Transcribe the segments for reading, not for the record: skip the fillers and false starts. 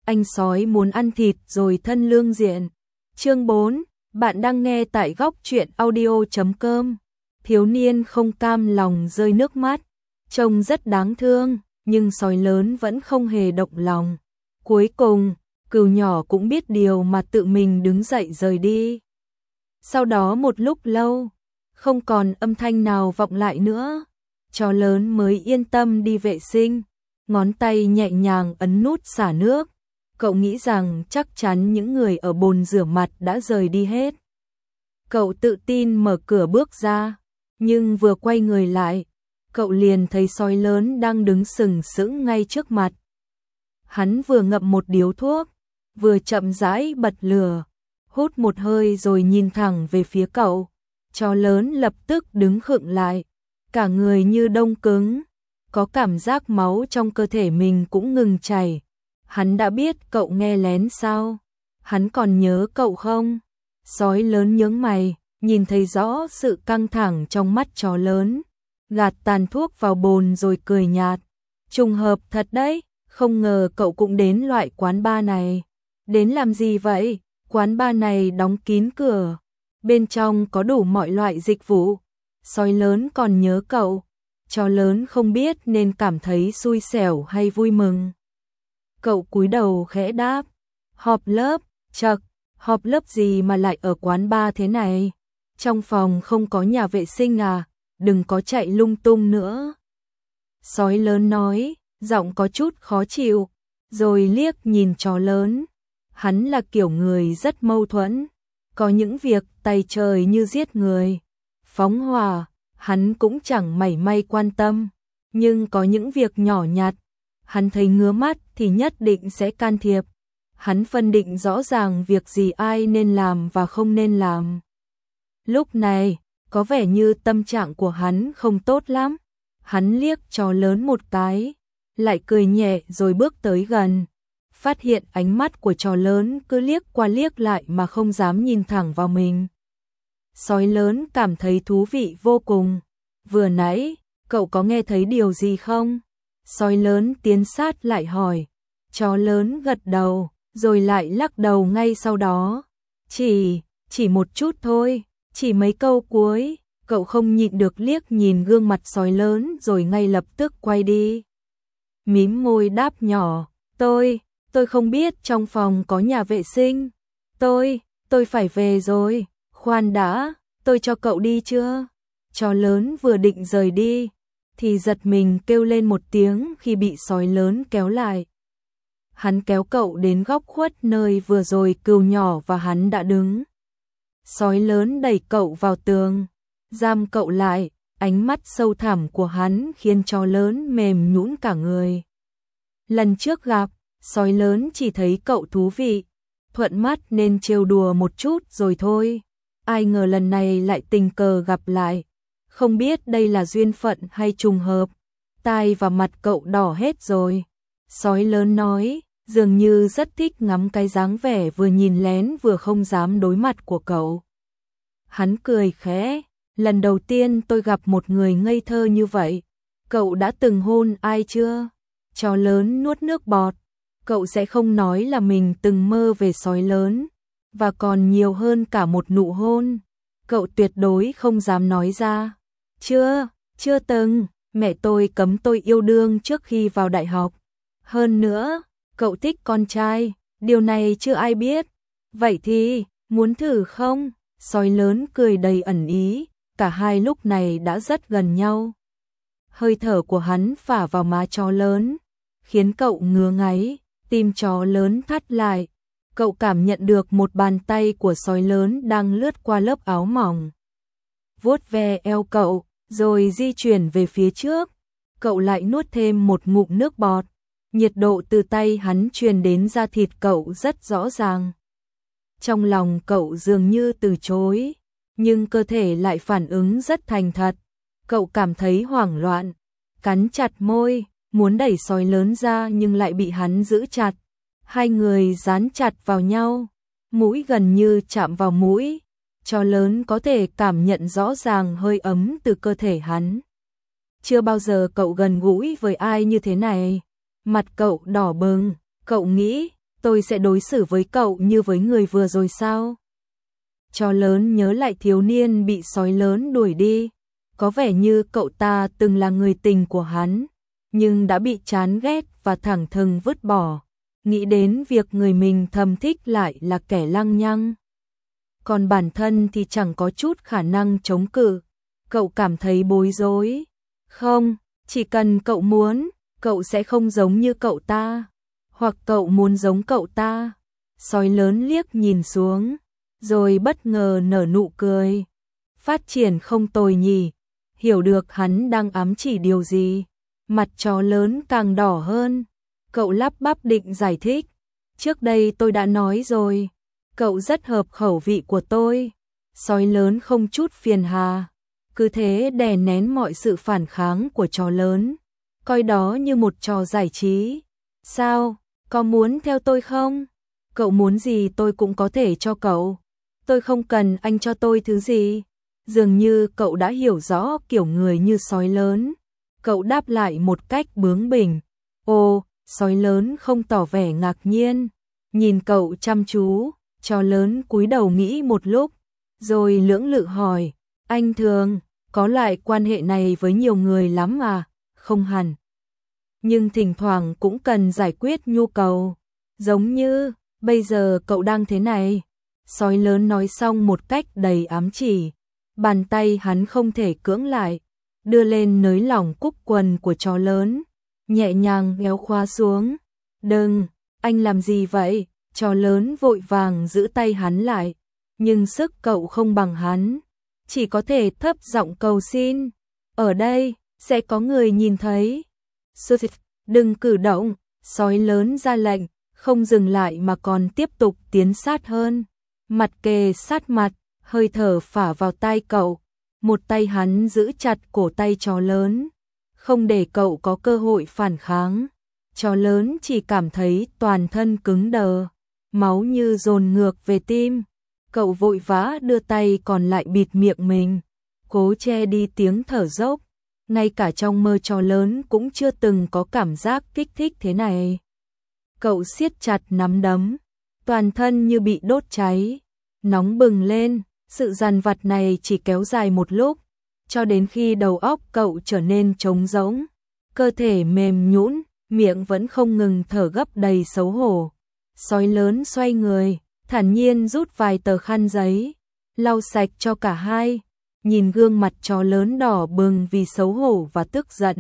anh sói muốn ăn thịt rồi thân lương diện. Chương 4, bạn đang nghe tại góc truyện audio.com. Thiếu niên không cam lòng rơi nước mắt, trông rất đáng thương, nhưng sói lớn vẫn không hề động lòng. Cuối cùng, cừu nhỏ cũng biết điều mà tự mình đứng dậy rời đi. Sau đó một lúc lâu, không còn âm thanh nào vọng lại nữa, chó lớn mới yên tâm đi vệ sinh, ngón tay nhẹ nhàng ấn nút xả nước. Cậu nghĩ rằng chắc chắn những người ở bồn rửa mặt đã rời đi hết. Cậu tự tin mở cửa bước ra, nhưng vừa quay người lại, cậu liền thấy sói lớn đang đứng sừng sững ngay trước mặt. Hắn vừa ngậm một điếu thuốc, vừa chậm rãi bật lửa, hút một hơi rồi nhìn thẳng về phía cậu. Chó lớn lập tức đứng khựng lại, cả người như đông cứng, có cảm giác máu trong cơ thể mình cũng ngừng chảy. Hắn đã biết cậu nghe lén sao? Hắn còn nhớ cậu không? Sói lớn nhướng mày, nhìn thấy rõ sự căng thẳng trong mắt chó lớn, gạt tàn thuốc vào bồn rồi cười nhạt. Trùng hợp thật đấy, không ngờ cậu cũng đến loại quán bar này. Đến làm gì vậy? Quán bar này đóng kín cửa, bên trong có đủ mọi loại dịch vụ. Sói lớn còn nhớ cậu. Chó lớn không biết nên cảm thấy xui xẻo hay vui mừng. Cậu cúi đầu khẽ đáp, họp lớp, chậc, họp lớp gì mà lại ở quán bar thế này? Trong phòng không có nhà vệ sinh à, đừng có chạy lung tung nữa. Sói lớn nói, giọng có chút khó chịu, rồi liếc nhìn chó lớn. Hắn là kiểu người rất mâu thuẫn, có những việc tay trời như giết người, phóng hỏa, hắn cũng chẳng mảy may quan tâm, nhưng có những việc nhỏ nhặt, hắn thấy ngứa mắt thì nhất định sẽ can thiệp. Hắn phân định rõ ràng việc gì ai nên làm và không nên làm. Lúc này, có vẻ như tâm trạng của hắn không tốt lắm. Hắn liếc chó lớn một cái, lại cười nhẹ rồi bước tới gần. Phát hiện ánh mắt của chó lớn cứ liếc qua liếc lại mà không dám nhìn thẳng vào mình. Sói lớn cảm thấy thú vị vô cùng. Vừa nãy, cậu có nghe thấy điều gì không? Sói lớn tiến sát lại hỏi. Chó lớn gật đầu, rồi lại lắc đầu ngay sau đó. Chỉ một chút thôi, chỉ mấy câu cuối. Cậu không nhịn được liếc nhìn gương mặt sói lớn rồi ngay lập tức quay đi. Mím môi đáp nhỏ, tôi không biết trong phòng có nhà vệ sinh. Tôi phải về rồi. Khoan đã, tôi cho cậu đi chưa? Chó lớn vừa định rời đi, thì giật mình kêu lên một tiếng khi bị sói lớn kéo lại. Hắn kéo cậu đến góc khuất nơi vừa rồi cừu nhỏ và hắn đã đứng. Sói lớn đẩy cậu vào tường, giam cậu lại, ánh mắt sâu thẳm của hắn khiến chó lớn mềm nhũn cả người. Lần trước gặp, sói lớn chỉ thấy cậu thú vị, thuận mắt nên trêu đùa một chút rồi thôi. Ai ngờ lần này lại tình cờ gặp lại. Không biết đây là duyên phận hay trùng hợp. Tai và mặt cậu đỏ hết rồi. Sói lớn nói, dường như rất thích ngắm cái dáng vẻ vừa nhìn lén vừa không dám đối mặt của cậu. Hắn cười khẽ, lần đầu tiên tôi gặp một người ngây thơ như vậy. Cậu đã từng hôn ai chưa? Chó lớn nuốt nước bọt. Cậu sẽ không nói là mình từng mơ về sói lớn, và còn nhiều hơn cả một nụ hôn. Cậu tuyệt đối không dám nói ra. Chưa từng, mẹ tôi cấm tôi yêu đương trước khi vào đại học. Hơn nữa, cậu thích con trai, điều này chưa ai biết. Vậy thì, muốn thử không? Sói lớn cười đầy ẩn ý, cả hai lúc này đã rất gần nhau. Hơi thở của hắn phả vào má chó lớn, khiến cậu ngứa ngáy, tim chó lớn thắt lại. Cậu cảm nhận được một bàn tay của sói lớn đang lướt qua lớp áo mỏng, vuốt ve eo cậu, rồi di chuyển về phía trước. Cậu lại nuốt thêm một ngụm nước bọt. Nhiệt độ từ tay hắn truyền đến da thịt cậu rất rõ ràng. Trong lòng cậu dường như từ chối, nhưng cơ thể lại phản ứng rất thành thật. Cậu cảm thấy hoảng loạn, cắn chặt môi, muốn đẩy sói lớn ra nhưng lại bị hắn giữ chặt. Hai người dán chặt vào nhau, mũi gần như chạm vào mũi. Chó lớn có thể cảm nhận rõ ràng hơi ấm từ cơ thể hắn. Chưa bao giờ cậu gần gũi với ai như thế này. Mặt cậu đỏ bừng, cậu nghĩ, tôi sẽ đối xử với cậu như với người vừa rồi sao? Chó lớn nhớ lại thiếu niên bị sói lớn đuổi đi, có vẻ như cậu ta từng là người tình của hắn, nhưng đã bị chán ghét và thẳng thừng vứt bỏ, nghĩ đến việc người mình thầm thích lại là kẻ lăng nhăng. Còn bản thân thì chẳng có chút khả năng chống cự, cậu cảm thấy bối rối. Không, chỉ cần cậu muốn, cậu sẽ không giống như cậu ta, hoặc cậu muốn giống cậu ta. Sói lớn liếc nhìn xuống, rồi bất ngờ nở nụ cười. Phát triển không tồi nhỉ, hiểu được hắn đang ám chỉ điều gì. Mặt chó lớn càng đỏ hơn, cậu lắp bắp định giải thích. Trước đây tôi đã nói rồi, cậu rất hợp khẩu vị của tôi. Sói lớn không chút phiền hà, cứ thế đè nén mọi sự phản kháng của chó lớn, coi đó như một trò giải trí. Sao, có muốn theo tôi không? Cậu muốn gì tôi cũng có thể cho cậu. Tôi không cần anh cho tôi thứ gì. Dường như cậu đã hiểu rõ kiểu người như sói lớn. Cậu đáp lại một cách bướng bỉnh. Ồ, sói lớn không tỏ vẻ ngạc nhiên. Nhìn cậu chăm chú, chó lớn cúi đầu nghĩ một lúc, rồi lưỡng lự hỏi, anh thường có loại quan hệ này với nhiều người lắm à? Không hẳn. Nhưng thỉnh thoảng cũng cần giải quyết nhu cầu. Giống như, bây giờ cậu đang thế này. Sói lớn nói xong một cách đầy ám chỉ. Bàn tay hắn không thể cưỡng lại, đưa lên nới lỏng cúc quần của chó lớn, nhẹ nhàng kéo khóa xuống. Đừng, anh làm gì vậy? Chó lớn vội vàng giữ tay hắn lại, nhưng sức cậu không bằng hắn, chỉ có thể thấp giọng cầu xin. Ở đây, sẽ có người nhìn thấy. Đừng cử động, sói lớn ra lệnh, không dừng lại mà còn tiếp tục tiến sát hơn. Mặt kề sát mặt, hơi thở phả vào tai cậu, một tay hắn giữ chặt cổ tay chó lớn, không để cậu có cơ hội phản kháng. Chó lớn chỉ cảm thấy toàn thân cứng đờ, máu như dồn ngược về tim. Cậu vội vã đưa tay còn lại bịt miệng mình, cố che đi tiếng thở dốc. Ngay cả trong mơ chó lớn cũng chưa từng có cảm giác kích thích thế này. Cậu siết chặt nắm đấm, toàn thân như bị đốt cháy, nóng bừng lên. Sự dằn vặt này chỉ kéo dài một lúc, cho đến khi đầu óc cậu trở nên trống rỗng, cơ thể mềm nhũn, miệng vẫn không ngừng thở gấp đầy xấu hổ. Sói lớn xoay người, thản nhiên rút vài tờ khăn giấy, lau sạch cho cả hai, nhìn gương mặt chó lớn đỏ bừng vì xấu hổ và tức giận.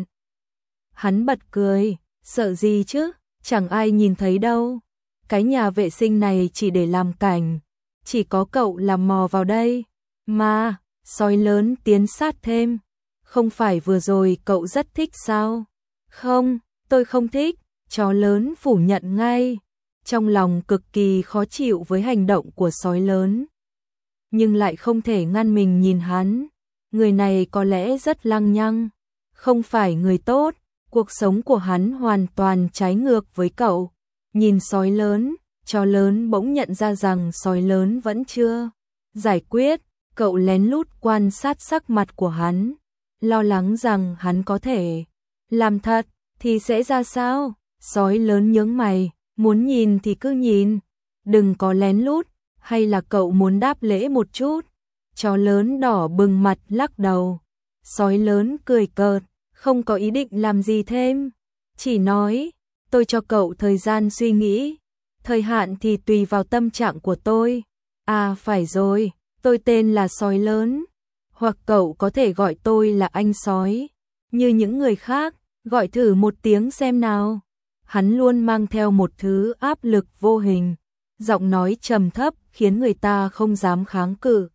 Hắn bật cười, sợ gì chứ, chẳng ai nhìn thấy đâu. Cái nhà vệ sinh này chỉ để làm cảnh, chỉ có cậu làm mò vào đây. Mà, sói lớn tiến sát thêm, không phải vừa rồi cậu rất thích sao? Không, tôi không thích, chó lớn phủ nhận ngay, trong lòng cực kỳ khó chịu với hành động của sói lớn. Nhưng lại không thể ngăn mình nhìn hắn, người này có lẽ rất lăng nhăng, không phải người tốt, cuộc sống của hắn hoàn toàn trái ngược với cậu. Nhìn sói lớn, chó lớn bỗng nhận ra rằng sói lớn vẫn chưa giải quyết, cậu lén lút quan sát sắc mặt của hắn, lo lắng rằng hắn có thể làm thật thì sẽ ra sao. Sói lớn nhướng mày, muốn nhìn thì cứ nhìn, đừng có lén lút, hay là cậu muốn đáp lễ một chút? Chó lớn đỏ bừng mặt lắc đầu. Sói lớn cười cợt, không có ý định làm gì thêm, chỉ nói, tôi cho cậu thời gian suy nghĩ, thời hạn thì tùy vào tâm trạng của tôi. À phải rồi, tôi tên là sói lớn, hoặc cậu có thể gọi tôi là anh sói, như những người khác, gọi thử một tiếng xem nào. Hắn luôn mang theo một thứ áp lực vô hình, giọng nói trầm thấp khiến người ta không dám kháng cự.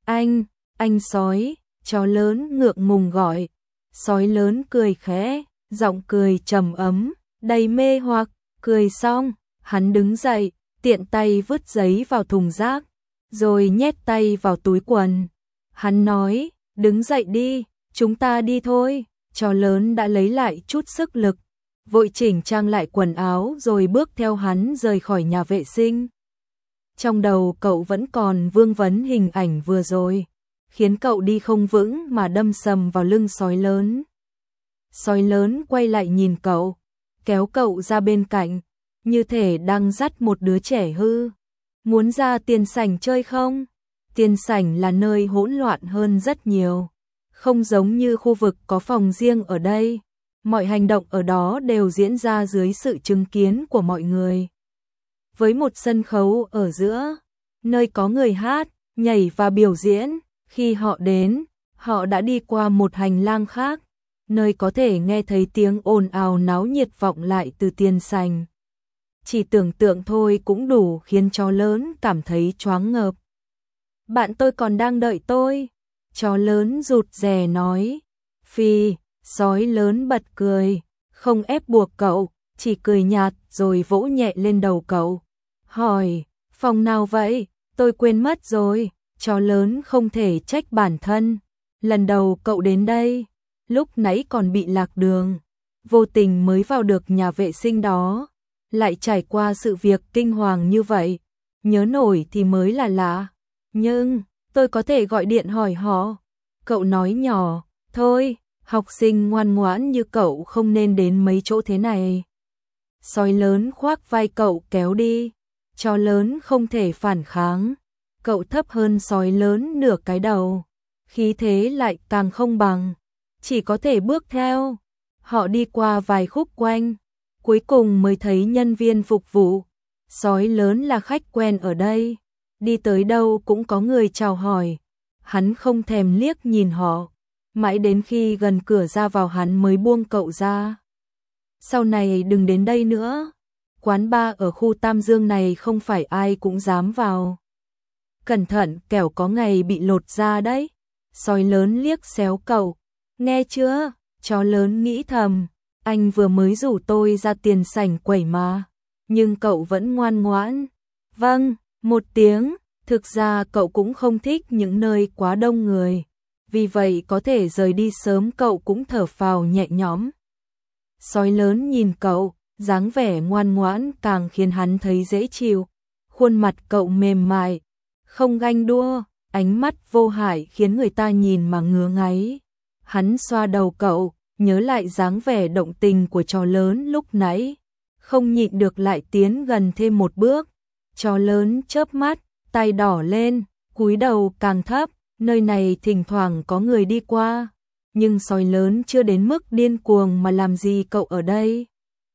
Anh sói, chó lớn ngượng ngùng gọi. Sói lớn cười khẽ, giọng cười trầm ấm, đầy mê hoặc. Cười xong, hắn đứng dậy, tiện tay vứt giấy vào thùng rác, rồi nhét tay vào túi quần. Hắn nói, đứng dậy đi, chúng ta đi thôi. Chó lớn đã lấy lại chút sức lực, vội chỉnh trang lại quần áo rồi bước theo hắn rời khỏi nhà vệ sinh. Trong đầu cậu vẫn còn vương vấn hình ảnh vừa rồi, khiến cậu đi không vững mà đâm sầm vào lưng sói lớn. Sói lớn quay lại nhìn cậu, kéo cậu ra bên cạnh, như thể đang dắt một đứa trẻ hư. Muốn ra tiền sảnh chơi không? Tiền sảnh là nơi hỗn loạn hơn rất nhiều. Không giống như khu vực có phòng riêng ở đây. Mọi hành động ở đó đều diễn ra dưới sự chứng kiến của mọi người. Với một sân khấu ở giữa, nơi có người hát, nhảy và biểu diễn, khi họ đến, họ đã đi qua một hành lang khác, nơi có thể nghe thấy tiếng ồn ào náo nhiệt vọng lại từ tiền sảnh. Chỉ tưởng tượng thôi cũng đủ khiến chó lớn cảm thấy choáng ngợp. Bạn tôi còn đang đợi tôi. Chó lớn rụt rè nói. Phi, sói lớn bật cười, không ép buộc cậu, chỉ cười nhạt rồi vỗ nhẹ lên đầu cậu. Hỏi, phòng nào vậy? Tôi quên mất rồi. Chó lớn không thể trách bản thân. Lần đầu cậu đến đây, lúc nãy còn bị lạc đường, vô tình mới vào được nhà vệ sinh đó, lại trải qua sự việc kinh hoàng như vậy, nhớ nổi thì mới là lạ. Nhưng, tôi có thể gọi điện hỏi họ. Cậu nói nhỏ, thôi, học sinh ngoan ngoãn như cậu không nên đến mấy chỗ thế này. Sói lớn khoác vai cậu kéo đi, chó lớn không thể phản kháng, cậu thấp hơn sói lớn nửa cái đầu, khí thế lại càng không bằng, chỉ có thể bước theo. Họ đi qua vài khúc quanh, cuối cùng mới thấy nhân viên phục vụ. Sói lớn là khách quen ở đây, đi tới đâu cũng có người chào hỏi. Hắn không thèm liếc nhìn họ, mãi đến khi gần cửa ra vào hắn mới buông cậu ra. Sau này đừng đến đây nữa, quán bar ở khu Tam Dương này không phải ai cũng dám vào. Cẩn thận kẻo có ngày bị lột da đấy. Sói lớn liếc xéo cậu, nghe chưa? Chó lớn nghĩ thầm, anh vừa mới rủ tôi ra tiền sảnh quẩy mà, nhưng cậu vẫn ngoan ngoãn. Vâng, một tiếng. Thực ra cậu cũng không thích những nơi quá đông người, vì vậy có thể rời đi sớm cậu cũng thở phào nhẹ nhõm. Sói lớn nhìn cậu, dáng vẻ ngoan ngoãn càng khiến hắn thấy dễ chịu. Khuôn mặt cậu mềm mại, không ganh đua, ánh mắt vô hại khiến người ta nhìn mà ngứa ngáy. Hắn xoa đầu cậu, nhớ lại dáng vẻ động tình của chó lớn lúc nãy, không nhịn được lại tiến gần thêm một bước. Chó lớn chớp mắt, tay đỏ lên, cúi đầu càng thấp, nơi này thỉnh thoảng có người đi qua, nhưng sói lớn chưa đến mức điên cuồng mà làm gì cậu ở đây.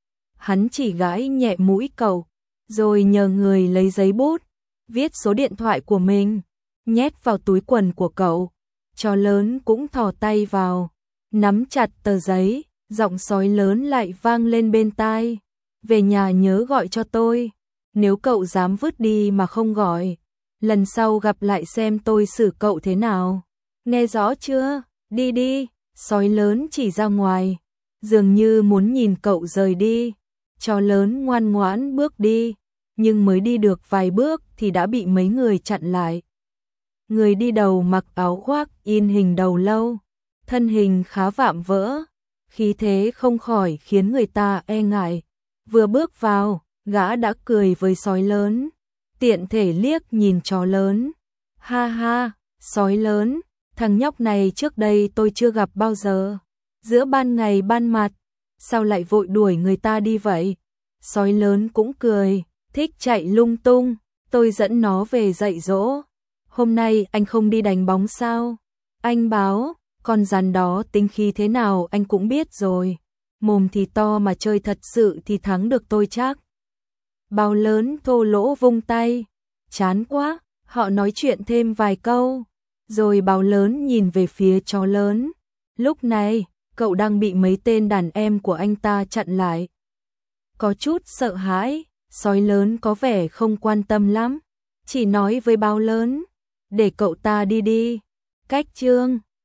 Hắn chỉ gãi nhẹ mũi cậu, rồi nhờ người lấy giấy bút, viết số điện thoại của mình, nhét vào túi quần của cậu. Chó lớn cũng thò tay vào, nắm chặt tờ giấy, giọng sói lớn lại vang lên bên tai. Về nhà nhớ gọi cho tôi, nếu cậu dám vứt đi mà không gọi, lần sau gặp lại xem tôi xử cậu thế nào. Nghe rõ chưa? Đi đi. Sói lớn chỉ ra ngoài, dường như muốn nhìn cậu rời đi. Chó lớn ngoan ngoãn bước đi, nhưng mới đi được vài bước thì đã bị mấy người chặn lại. Người đi đầu mặc áo khoác in hình đầu lâu, thân hình khá vạm vỡ, khí thế không khỏi khiến người ta e ngại. Vừa bước vào, gã đã cười với sói lớn, tiện thể liếc nhìn chó lớn. Ha ha, sói lớn, thằng nhóc này trước đây tôi chưa gặp bao giờ. Giữa ban ngày ban mặt, sao lại vội đuổi người ta đi vậy? Sói lớn cũng cười, thích chạy lung tung, tôi dẫn nó về dạy dỗ. Hôm nay anh không đi đánh bóng sao? Anh báo, con rắn đó tính khí thế nào anh cũng biết rồi. Mồm thì to mà chơi thật sự thì thắng được tôi chắc. Báo lớn thô lỗ vung tay, chán quá, họ nói chuyện thêm vài câu, rồi báo lớn nhìn về phía chó lớn. Lúc này, cậu đang bị mấy tên đàn em của anh ta chặn lại. Có chút sợ hãi, sói lớn có vẻ không quan tâm lắm, chỉ nói với báo lớn, để cậu ta đi đi. Cách chương